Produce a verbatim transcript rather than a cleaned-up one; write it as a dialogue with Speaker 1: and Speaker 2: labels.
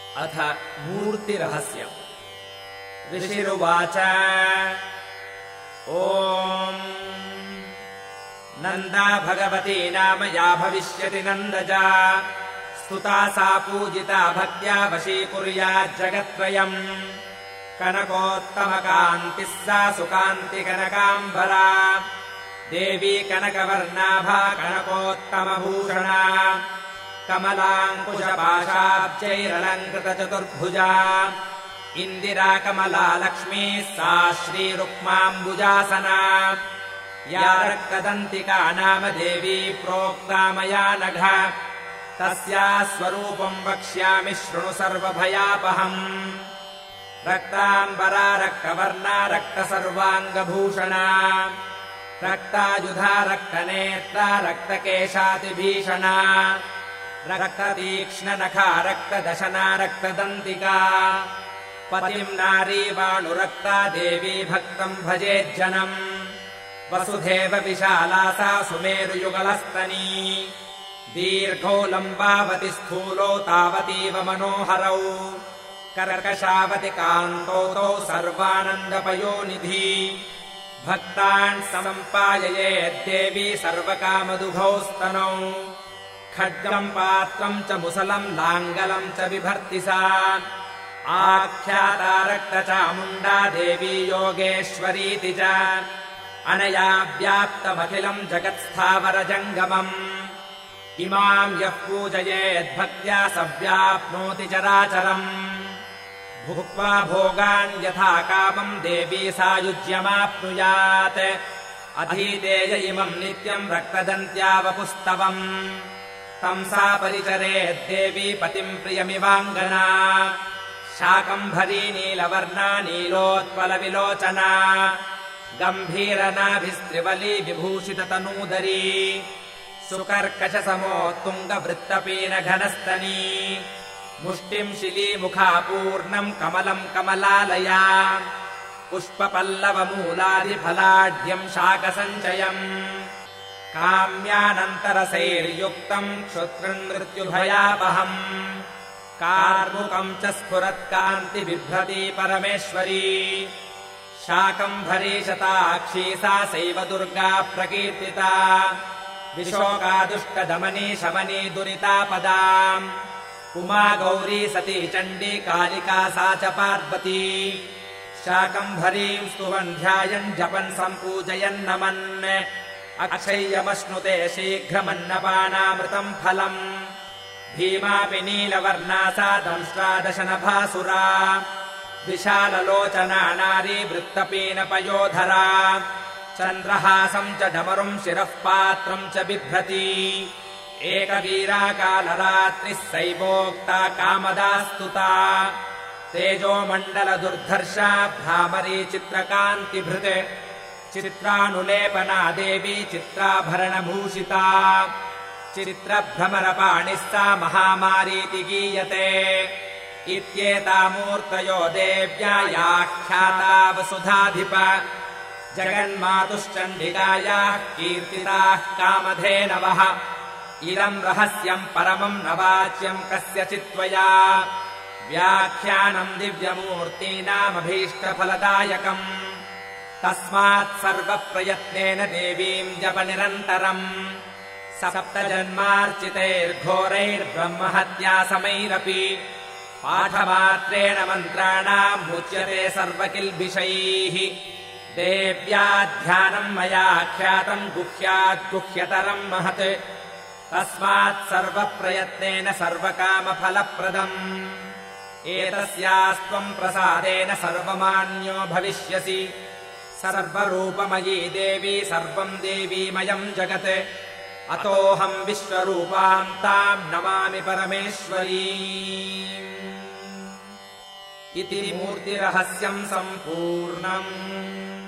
Speaker 1: अथ मूर्तिरहस्यम्। ऋषिरुवाच ॐ नन्दा भगवती नाम या भविष्यति नन्दजा स्तुता सा पूजिता भक्त्या वशीकुर्याज्जगत्त्रयम्। कनकोत्तमकान्तिः सा सुकान्तिकनकाम्बरा देवी कनकवर्णाभा कनकोत्तमभूषणा कमलाङ्कुशपाशाब्जैरलङ्कृतचतुर्भुजा इन्दिरा कमला लक्ष्मीः सा श्रीरुक्माम्बुजासना या रक्तदन्तिका नाम देवी प्रोक्ता मया नघ तस्याः स्वरूपम् वक्ष्यामि शृणु सर्वभयापहम्। रक्ताम्बरा रक्तवर्णा रक्तसर्वाङ्गभूषणा रक्तायुधा रक्तनेत्रा रक्तकेशातिभीषणा रक्ततीक्ष्णनखा रक्तदशना रक्तदन्तिका पतिम् नारी वाणुरक्ता देवी भक्तम् भजेज्जनम्। वसुधेव विशाला सा सुमेरुयुगलस्तनी दीर्घो लम्बावति स्थूलो तावतीव मनोहरौ कर्कशावति कान्तौ तौ सर्वानन्दपयोनिधि भक्तान् सम्पाययेद्देवी सर्वकामदुघौ स्तनौ खड्गम् पात्रम् च मुसलम् लाङ्गलम् च बिभर्ति सा आख्याता रक्तचामुण्डा देवी योगेश्वरीति च अनया व्याप्तमखिलम् जगत्स्थावरजङ्गमम्। इमाम् यः पूजयेद्भक्त्या स व्याप्नोति चराचरम् भुक्त्वा भोगान् यथा कामम् देवी सायुज्यमाप्नुयात् अधीतेय इमम् नित्यम् रक्तदन्त्या वपुस्तवम् तम् सा परिचरेद्देवी पतिम् प्रियमिवाङ्गना शाकम्भरी नीलवर्णा नीलोत्पलविलोचना गम्भीरनाभिस्त्रिवली विभूषिततनूदरी सुकर्कशसमोत्तुङ्गवृत्तपीनघनस्तनी मुष्टिम् शिलीमुखा पूर्णम् कमलम् कमलालया पुष्पपल्लवमूलादिफलाढ्यम् शाकसञ्चयम् काम्यानन्तरसैर्युक्तम् क्षुत्कृन्मृत्युभयापहम् कार्मुकम् च स्फुरत्कान्तिबिभ्रती परमेश्वरी शाकम्भरी शताक्षी सा सैव दुर्गा प्रकीर्तिता विशोकादुष्टदमनी शमनी दुरितापदा उमा गौरी सती चण्डी कालिका सा च पार्वती शाकम्भरीम् स्तुवन् ध्यायन् जपन् सम्पूजयन् नमन् अक्षय्यमश्नुते शीघ्रमन्नपानामृतम् फलम् भीमापि नीलवर्णा सा दंष्ट्रादशनभासुरा विशाललोचना नारी वृत्तपीनपयोधरा चन्द्रहासम् च डमरुम् शिरः पात्रम् च बिभ्रती एकवीराकालरात्रिः सैवोक्ता कामदा स्तुता तेजोमण्डलदुर्धर्षा भ्रामरी चित्रकान्तिभृत् चित्रानुलेपना देवी चित्राभरणभूषिता चित्रभ्रमरपाणिः सा महामारीति गीयते इत्येतामूर्तयो देव्या याख्याता वसुधाधिप जगन्मातुश्चण्डिकायाः कीर्तिताः कामधेनवः इदम् रहस्यम् परमम् न वाच्यम् कस्यचित्त्वया व्याख्यानम् दिव्यमूर्तीनामभीष्टफलदायकम् तस्मात् सर्वप्रयत्नेन देवीम् जप निरन्तरम् सप्तजन्मार्चितैर्घोरैर्ब्रह्महत्या समैरपि पाठमात्रेण मन्त्राणाम् मुच्यते सर्वकिल्बिषैः देव्या ध्यानम् मया ख्यातम् गुह्याद्गुह्यतरम् महत् तस्मात् सर्वप्रयत्नेन सर्वकामफलप्रदम् एतस्यास्त्वम् प्रसादेन सर्वमान्यो भविष्यसि सर्वरूपमयी देवी सर्वम् देवीमयम् जगत् अतोऽहम् विश्वरूपाम् ताम् नमामि परमेश्वरी इति मूर्तिरहस्यम् सम्पूर्णम्।